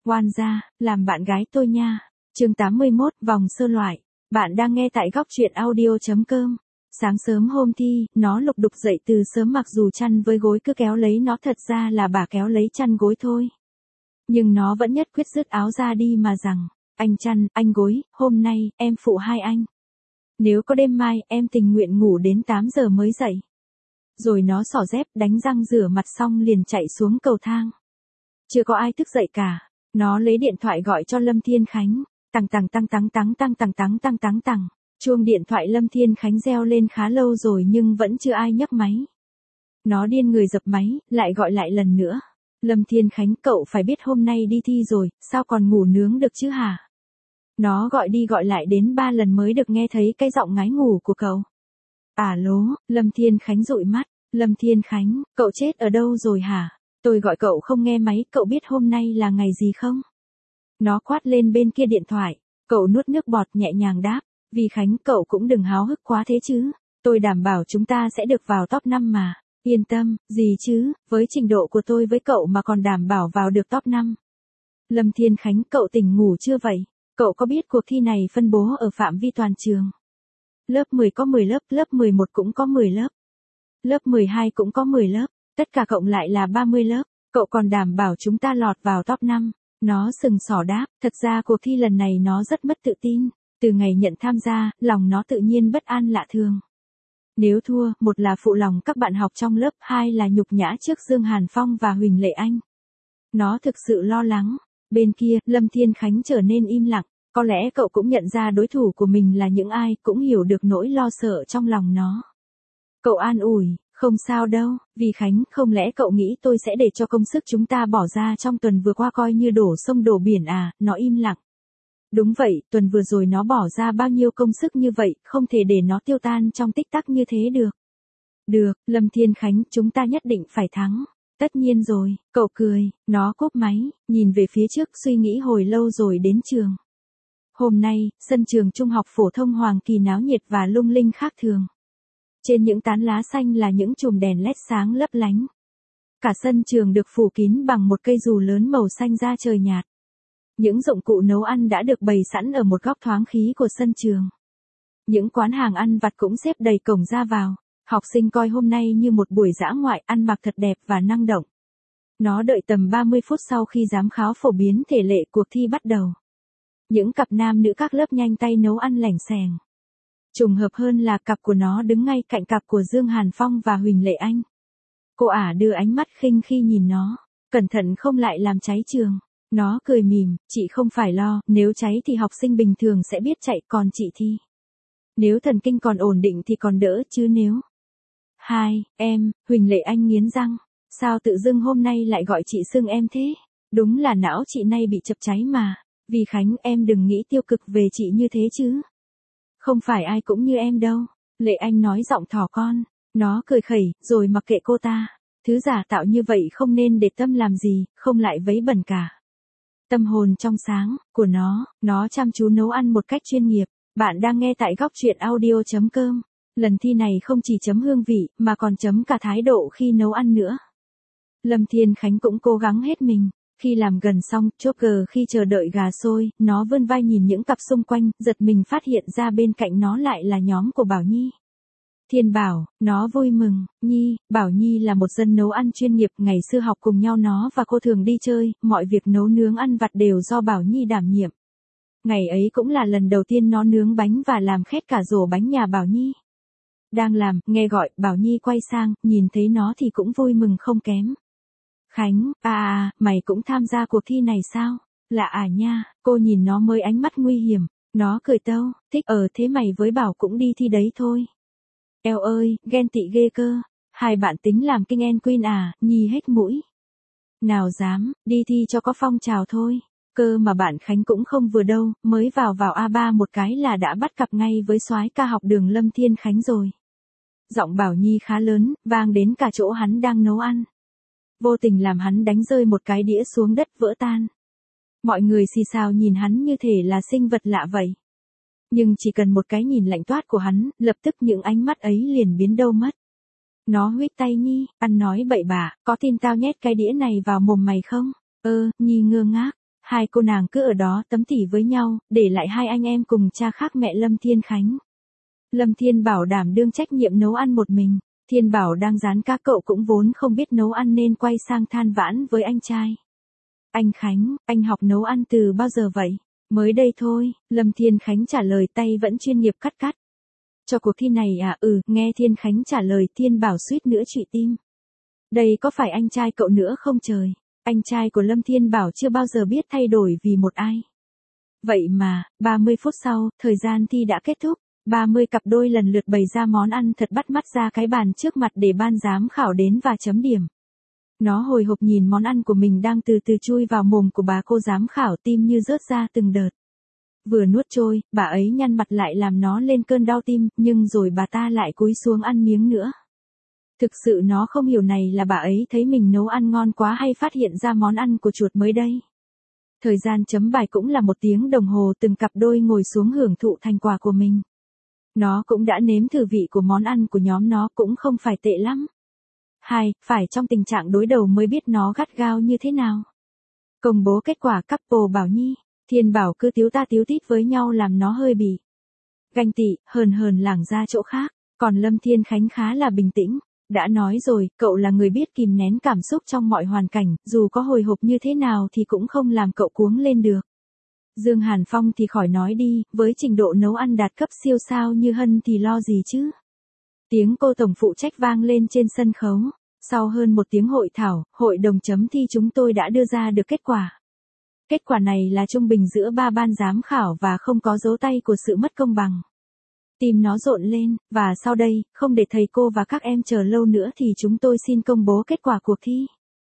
Oan gia, làm bạn gái tôi nha. Chương 81, vòng sơ loại. Bạn đang nghe tại góc truyện audio.com. Sáng sớm hôm thi, nó lục đục dậy từ sớm, mặc dù chăn với gối cứ kéo lấy nó, thật ra là bà kéo lấy chăn gối thôi. Nhưng nó vẫn nhất quyết dứt áo ra đi mà rằng, anh chăn, anh gối, hôm nay, em phụ hai anh. Nếu có đêm mai, em tình nguyện ngủ đến 8 giờ mới dậy. Rồi nó xỏ dép, đánh răng rửa mặt xong liền chạy xuống cầu thang. Chưa có ai thức dậy cả. Nó lấy điện thoại gọi cho Lâm Thiên Khánh. Tằng. Chuông điện thoại Lâm Thiên Khánh reo lên khá lâu rồi nhưng vẫn chưa ai nhấc máy. Nó điên người dập máy, lại gọi lại lần nữa. Lâm Thiên Khánh, cậu phải biết hôm nay đi thi rồi, sao còn ngủ nướng được chứ hả? Nó gọi đi gọi lại đến 3 lần mới được nghe thấy cái giọng ngái ngủ của cậu. Alo, Lâm Thiên Khánh dụi mắt. Lâm Thiên Khánh, cậu chết ở đâu rồi hả? Tôi gọi cậu không nghe máy, cậu biết hôm nay là ngày gì không? Nó quát lên bên kia điện thoại. Cậu nuốt nước bọt nhẹ nhàng đáp. Vì Khánh, cậu cũng đừng háo hức quá thế chứ. Tôi đảm bảo chúng ta sẽ được vào top 5 mà. Yên tâm, gì chứ, với trình độ của tôi với cậu mà còn đảm bảo vào được top 5. Lâm Thiên Khánh, cậu tỉnh ngủ chưa vậy? Cậu có biết cuộc thi này phân bố ở phạm vi toàn trường? Lớp 10 có 10 lớp, lớp 11 cũng có 10 lớp. Lớp 12 cũng có 10 lớp, tất cả cộng lại là 30 lớp. Cậu còn đảm bảo chúng ta lọt vào top 5. Nó sừng sỏ đáp, thật ra cuộc thi lần này nó rất mất tự tin. Từ ngày nhận tham gia, lòng nó tự nhiên bất an lạ thường. Nếu thua, một là phụ lòng các bạn học trong lớp, hai là nhục nhã trước Dương Hàn Phong và Huỳnh Lệ Anh. Nó thực sự lo lắng. Bên kia, Lâm Thiên Khánh trở nên im lặng. Có lẽ cậu cũng nhận ra đối thủ của mình là những ai, cũng hiểu được nỗi lo sợ trong lòng nó. Cậu an ủi, không sao đâu, vì Khánh, không lẽ cậu nghĩ tôi sẽ để cho công sức chúng ta bỏ ra trong tuần vừa qua coi như đổ sông đổ biển à? Nó im lặng. Đúng vậy, tuần vừa rồi nó bỏ ra bao nhiêu công sức như vậy, không thể để nó tiêu tan trong tích tắc như thế được. Được, Lâm Thiên Khánh, chúng ta nhất định phải thắng. Tất nhiên rồi, cậu cười. Nó cúp máy, nhìn về phía trước, suy nghĩ hồi lâu rồi đến trường. Hôm nay, sân trường trung học phổ thông Hoàng Kỳ náo nhiệt và lung linh khác thường. Trên những tán lá xanh là những chùm đèn led sáng lấp lánh. Cả sân trường được phủ kín bằng một cây dù lớn màu xanh da trời nhạt. Những dụng cụ nấu ăn đã được bày sẵn ở một góc thoáng khí của sân trường. Những quán hàng ăn vặt cũng xếp đầy cổng ra vào. Học sinh coi hôm nay như một buổi dã ngoại, ăn mặc thật đẹp và năng động. Nó đợi tầm 30 phút sau khi giám khảo phổ biến thể lệ, cuộc thi bắt đầu. Những cặp nam nữ các lớp nhanh tay nấu ăn lẻng xẻng. Trùng hợp hơn là cặp của nó đứng ngay cạnh cặp của Dương Hàn Phong và Huỳnh Lệ Anh. Cô ả đưa ánh mắt khinh khi nhìn nó. Cẩn thận không lại làm cháy trường. Nó cười mỉm, chị không phải lo, nếu cháy thì học sinh bình thường sẽ biết chạy, còn chị thì. Nếu thần kinh còn ổn định thì còn đỡ chứ nếu. Em, Huỳnh Lệ Anh nghiến răng. Sao tự dưng hôm nay lại gọi chị xưng em thế? Đúng là não chị nay bị chập cháy mà. Vì Khánh, em đừng nghĩ tiêu cực về chị như thế chứ. Không phải ai cũng như em đâu. Lệ Anh nói giọng thỏ con. Nó cười khẩy, rồi mặc kệ cô ta. Thứ giả tạo như vậy không nên để tâm làm gì, không lại vấy bẩn cả. Tâm hồn trong sáng của nó chăm chú nấu ăn một cách chuyên nghiệp. Bạn đang nghe tại góc truyện audio.com. Lần thi này không chỉ chấm hương vị, mà còn chấm cả thái độ khi nấu ăn nữa. Lâm Thiên Khánh cũng cố gắng hết mình. Khi làm gần xong, chốt cờ khi chờ đợi gà sôi, nó vươn vai nhìn những cặp xung quanh, giật mình phát hiện ra bên cạnh nó lại là nhóm của Bảo Nhi. Thiên Bảo, nó vui mừng, Bảo Nhi là một dân nấu ăn chuyên nghiệp, ngày xưa học cùng nhau nó và cô thường đi chơi, mọi việc nấu nướng ăn vặt đều do Bảo Nhi đảm nhiệm. Ngày ấy cũng là lần đầu tiên nó nướng bánh và làm khét cả rổ bánh nhà Bảo Nhi. Đang làm, nghe gọi, Bảo Nhi quay sang, nhìn thấy nó thì cũng vui mừng không kém. Khánh, mày cũng tham gia cuộc thi này sao? Lạ à nha, cô nhìn nó mới ánh mắt nguy hiểm. Nó cười tâu, thích, thế mày với Bảo cũng đi thi đấy thôi. Eo ơi, ghen tị ghê cơ. Hai bạn tính làm king and queen à? Nhi hết mũi. Nào dám, đi thi cho có phong trào thôi. Cơ mà bạn Khánh cũng không vừa đâu, mới vào A3 một cái là đã bắt cặp ngay với soái ca học đường Lâm Thiên Khánh rồi. Giọng Bảo Nhi khá lớn, vang đến cả chỗ hắn đang nấu ăn. Vô tình làm hắn đánh rơi một cái đĩa xuống đất vỡ tan. Mọi người xì xào nhìn hắn như thể là sinh vật lạ vậy. Nhưng chỉ cần một cái nhìn lạnh toát của hắn, lập tức những ánh mắt ấy liền biến đâu mất. Nó huých tay Nhi, ăn nói bậy bạ, có tin tao nhét cái đĩa này vào mồm mày không? Nhi ngơ ngác. Hai cô nàng cứ ở đó tấm tỉ với nhau, để lại hai anh em cùng cha khác mẹ Lâm Thiên Khánh. Lâm Thiên Bảo đảm đương trách nhiệm nấu ăn một mình. Thiên Bảo đang rán cá, cậu cũng vốn không biết nấu ăn nên quay sang than vãn với anh trai. Anh Khánh, anh học nấu ăn từ bao giờ vậy? Mới đây thôi, Lâm Thiên Khánh trả lời, tay vẫn chuyên nghiệp cắt. Cho cuộc thi này à? Nghe Thiên Khánh trả lời, Thiên Bảo suýt nữa trụy tim. Đây có phải anh trai cậu nữa không trời? Anh trai của Lâm Thiên Bảo chưa bao giờ biết thay đổi vì một ai. Vậy mà, 30 phút sau, thời gian thi đã kết thúc. 30 cặp đôi lần lượt bày ra món ăn thật bắt mắt ra cái bàn trước mặt để ban giám khảo đến và chấm điểm. Nó hồi hộp nhìn món ăn của mình đang từ từ chui vào mồm của bà cô giám khảo, tim như rớt ra từng đợt. Vừa nuốt trôi, bà ấy nhăn mặt lại làm nó lên cơn đau tim, nhưng rồi bà ta lại cúi xuống ăn miếng nữa. Thực sự nó không hiểu này là bà ấy thấy mình nấu ăn ngon quá hay phát hiện ra món ăn của chuột mới đây. Thời gian chấm bài cũng là 1 tiếng đồng hồ, từng cặp đôi ngồi xuống hưởng thụ thành quả của mình. Nó cũng đã nếm thử vị của món ăn của nhóm nó, cũng không phải tệ lắm. Phải trong tình trạng đối đầu mới biết nó gắt gao như thế nào. Công bố kết quả, couple Bảo Nhi, Thiên Bảo cứ tíu ta tíu tít với nhau làm nó hơi bị ganh tị, hờn lảng ra chỗ khác. Còn Lâm Thiên Khánh khá là bình tĩnh. Đã nói rồi, cậu là người biết kìm nén cảm xúc trong mọi hoàn cảnh, dù có hồi hộp như thế nào thì cũng không làm cậu cuống lên được. Dương Hàn Phong thì khỏi nói đi, với trình độ nấu ăn đạt cấp siêu sao như Hân thì lo gì chứ. Tiếng cô tổng phụ trách vang lên trên sân khấu. Sau hơn 1 tiếng hội thảo, hội đồng chấm thi chúng tôi đã đưa ra được kết quả. Kết quả này là trung bình giữa 3 ban giám khảo và không có dấu tay của sự mất công bằng. Tim nó rộn lên, và sau đây, không để thầy cô và các em chờ lâu nữa thì chúng tôi xin công bố kết quả cuộc thi.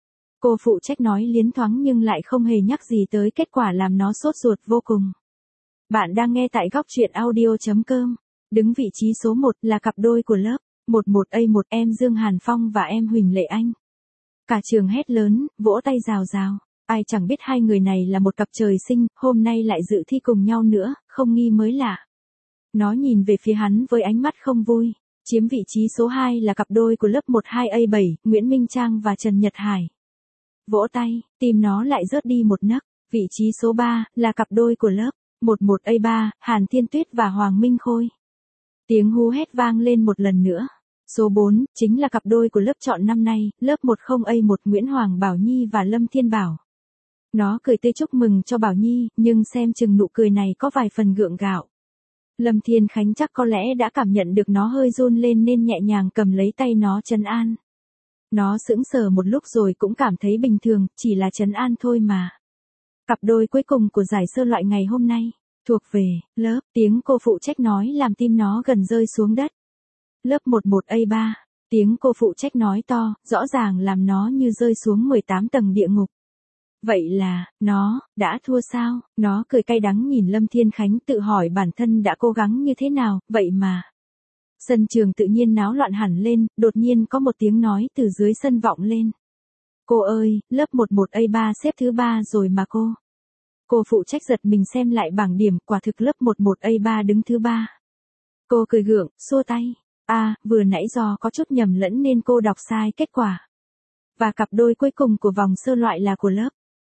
Cô phụ trách nói liến thoáng nhưng lại không hề nhắc gì tới kết quả làm nó sốt ruột vô cùng. Bạn đang nghe tại góc truyện audio.com. Đứng vị trí số 1 là cặp đôi của lớp 11A1, em Dương Hàn Phong và em Huỳnh Lệ Anh. Cả trường hét lớn, vỗ tay rào rào. Ai chẳng biết hai người này là một cặp trời sinh, hôm nay lại dự thi cùng nhau nữa, không nghi mới lạ. Nó nhìn về phía hắn với ánh mắt không vui. Chiếm vị trí số 2 là cặp đôi của lớp 12A7, Nguyễn Minh Trang và Trần Nhật Hải. Vỗ tay, tim nó lại rớt đi một nấc. Vị trí số 3 là cặp đôi của lớp 11A3, Hàn Thiên Tuyết và Hoàng Minh Khôi. Tiếng hú hét vang lên một lần nữa. Số 4 chính là cặp đôi của lớp chọn năm nay, lớp 10A1, Nguyễn Hoàng Bảo Nhi và Lâm Thiên Bảo. Nó cười tươi chúc mừng cho Bảo Nhi, nhưng xem chừng nụ cười này có vài phần gượng gạo. Lâm Thiên Khánh chắc có lẽ đã cảm nhận được nó hơi run lên nên nhẹ nhàng cầm lấy tay nó trấn an. Nó sững sờ một lúc rồi cũng cảm thấy bình thường, chỉ là trấn an thôi mà. Cặp đôi cuối cùng của giải sơ loại ngày hôm nay, thuộc về lớp, tiếng cô phụ trách nói làm tim nó gần rơi xuống đất. Lớp 11A3, tiếng cô phụ trách nói to, rõ ràng làm nó như rơi xuống 18 tầng địa ngục. Vậy là, nó, đã thua sao? Nó cười cay đắng nhìn Lâm Thiên Khánh, tự hỏi bản thân đã cố gắng như thế nào, vậy mà. Sân trường tự nhiên náo loạn hẳn lên, đột nhiên có một tiếng nói từ dưới sân vọng lên. Cô ơi, lớp 11A3 xếp thứ 3 rồi mà cô. Cô phụ trách giật mình xem lại bảng điểm, quả thực lớp 11A3 đứng thứ 3. Cô cười gượng, xua tay. Vừa nãy do có chút nhầm lẫn nên cô đọc sai kết quả. Và cặp đôi cuối cùng của vòng sơ loại là của lớp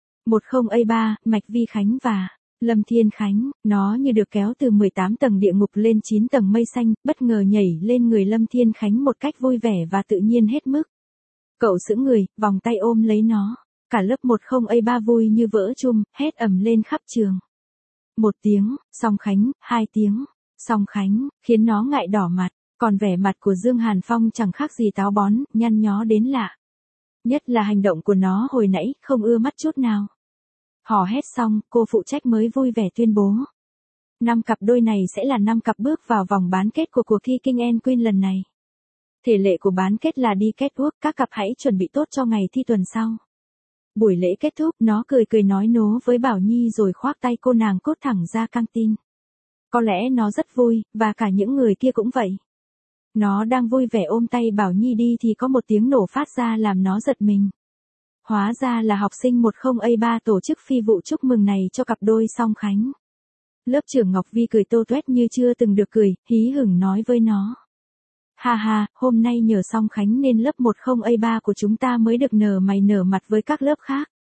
10A3, Mạch Vi Khánh và Lâm Thiên Khánh. Nó như được kéo từ 18 tầng địa ngục lên 9 tầng mây xanh, bất ngờ nhảy lên người Lâm Thiên Khánh một cách vui vẻ và tự nhiên hết mức. Cậu sững người, vòng tay ôm lấy nó. Cả lớp 10A3 vui như vỡ chum, hét ầm lên khắp trường. 1 tiếng, Song Khánh, 2 tiếng, Song Khánh, khiến nó ngại đỏ mặt. Còn vẻ mặt của Dương Hàn Phong chẳng khác gì táo bón, nhăn nhó đến lạ. Nhất là hành động của nó hồi nãy, không ưa mắt chút nào. Hò hét xong, cô phụ trách mới vui vẻ tuyên bố. 5 cặp đôi này sẽ là 5 cặp bước vào vòng bán kết của cuộc thi King and Queen lần này. Thể lệ của bán kết là đi catwalk, các cặp hãy chuẩn bị tốt cho ngày thi tuần sau. Buổi lễ kết thúc, nó cười nói nố với Bảo Nhi rồi khoác tay cô nàng cốt thẳng ra căng tin. Có lẽ nó rất vui, và cả những người kia cũng vậy. Nó đang vui vẻ ôm tay Bảo Nhi đi thì có một tiếng nổ phát ra làm nó giật mình. Hóa ra là học sinh 10A3 tổ chức phi vụ chúc mừng này cho cặp đôi Song Khánh. Lớp trưởng Ngọc Vi cười tô toét như chưa từng được cười, hí hửng nói với nó. Ha, hôm nay nhờ Song Khánh nên lớp 10A3 của chúng ta mới được nở mày nở mặt với các lớp khác.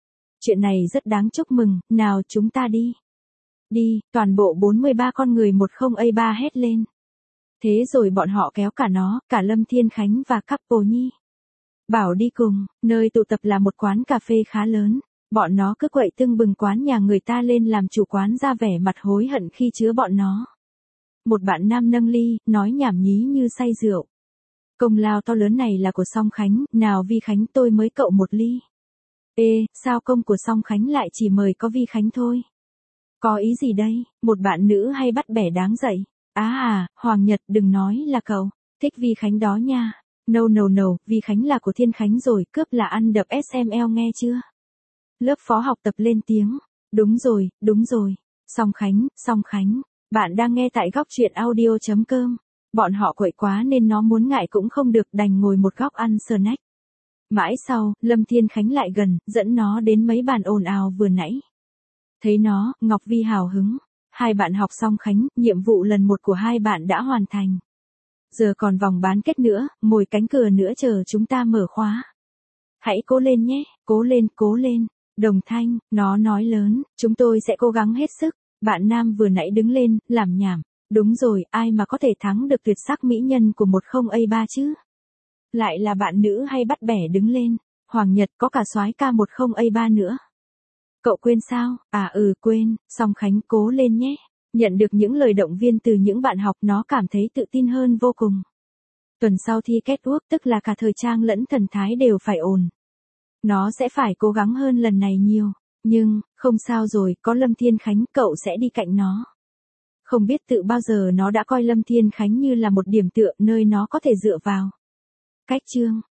chuyện này rất đáng chúc mừng, nào chúng ta đi. Đi, toàn bộ 43 con người 10A3 hét lên. Thế rồi bọn họ kéo cả nó, cả Lâm Thiên Khánh và couple Nhi. Bảo đi cùng, nơi tụ tập là một quán cà phê khá lớn. Bọn nó cứ quậy tưng bừng quán nhà người ta lên làm chủ quán ra vẻ mặt hối hận khi chứa bọn nó. Một bạn nam nâng ly, nói nhảm nhí như say rượu. Công lao to lớn này là của Song Khánh, nào Vi Khánh tôi mới cậu một ly. Ê, sao công của Song Khánh lại chỉ mời có Vi Khánh thôi? Có ý gì đây, một bạn nữ hay bắt bẻ đáng dậy. Hoàng Nhật đừng nói là cậu, thích Vi Khánh đó nha. No, Vi Khánh là của Thiên Khánh rồi, cướp là ăn đập SML nghe chưa? Lớp phó học tập lên tiếng. Đúng rồi. Song Khánh, bạn đang nghe tại góc truyện audio.com. Bọn họ quậy quá nên nó muốn ngại cũng không được, đành ngồi một góc ăn snack. Mãi sau, Lâm Thiên Khánh lại gần, dẫn nó đến mấy bàn ồn ào vừa nãy. Thấy nó, Ngọc Vi hào hứng. Hai bạn học xong Khánh, nhiệm vụ lần 1 của hai bạn đã hoàn thành. Giờ còn vòng bán kết nữa, mồi cánh cửa nữa chờ chúng ta mở khóa. Hãy cố lên nhé, cố lên. Đồng thanh, nó nói lớn, chúng tôi sẽ cố gắng hết sức. Bạn nam vừa nãy đứng lên, làm nhảm. Đúng rồi, ai mà có thể thắng được tuyệt sắc mỹ nhân của 10A3 chứ? Lại là bạn nữ hay bắt bẻ đứng lên. Hoàng Nhật có cả soái ca 10A3 nữa. Cậu quên sao? Quên, Song Khánh cố lên nhé. Nhận được những lời động viên từ những bạn học, nó cảm thấy tự tin hơn vô cùng. Tuần sau thi catwalk, tức là cả thời trang lẫn thần thái đều phải ổn. Nó sẽ phải cố gắng hơn lần này nhiều. Nhưng, không sao rồi, có Lâm Thiên Khánh, cậu sẽ đi cạnh nó. Không biết tự bao giờ nó đã coi Lâm Thiên Khánh như là một điểm tựa nơi nó có thể dựa vào. Cách chương